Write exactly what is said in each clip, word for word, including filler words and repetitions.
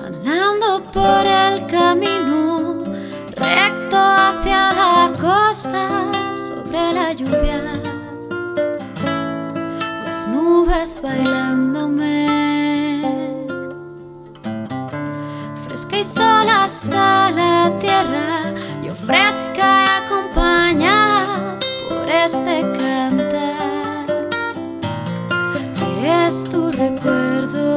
andando por el camino recto hacia la costa, sobre la lluvia, las nubes bailándome, fresca y sola hasta la tierra, yo fresca y acompañada por este cantar, que es tu recuerdo.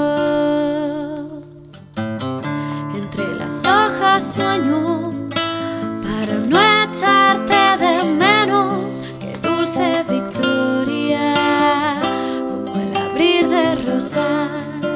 Entre las hojas sueño para no echarte de menos, qué dulce victoria, como el abrir de rosas.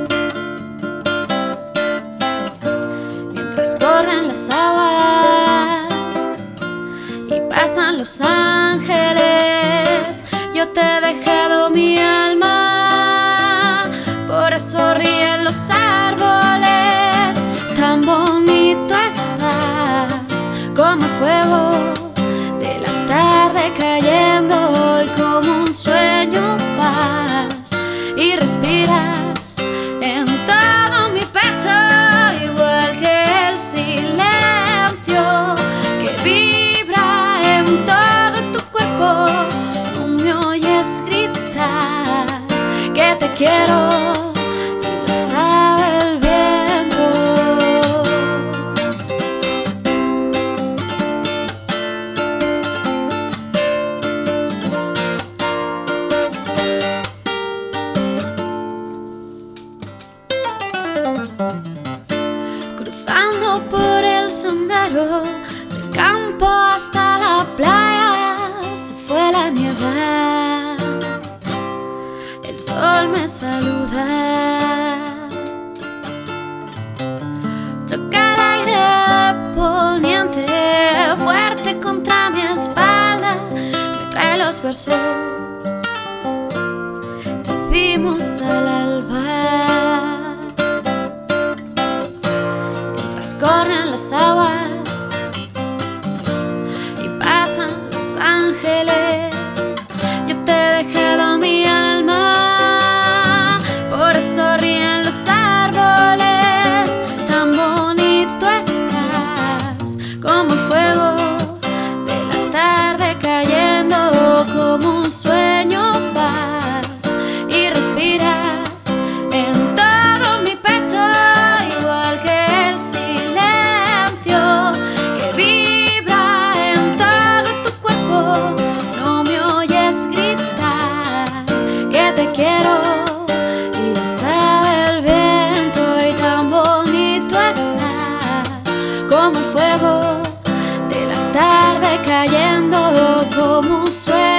Mientras corren las aguas y pasan los ángeles, yo te he dejado mi alma, por eso ríen los árboles. Tan bonito estás, como el fuego de la tarde cayendo hoy, como un sueño vas y respiras en todo mi pecho, igual que el silencio que vibra en todo tu cuerpo. No me oyes gritar que te quiero, y lo sabe el viento. Cruzando por el sendero del campo hasta la playa, se fue la niebla, el sol me saluda, choca el aire de poniente fuerte contra mi espalda, me trae los versos que hicimos al alba. Corren las aguas y pasan los ángeles, yo te he dejado mi alma, por eso ríen los árboles. Tan bonito estás, como el fuego de la tarde cayendo, como un sueño vas y respiras en todo mi pecho, igual que el quiero, y lo sabe el viento. Y tan bonito estás, como el fuego de la tarde cayendo, como un sueño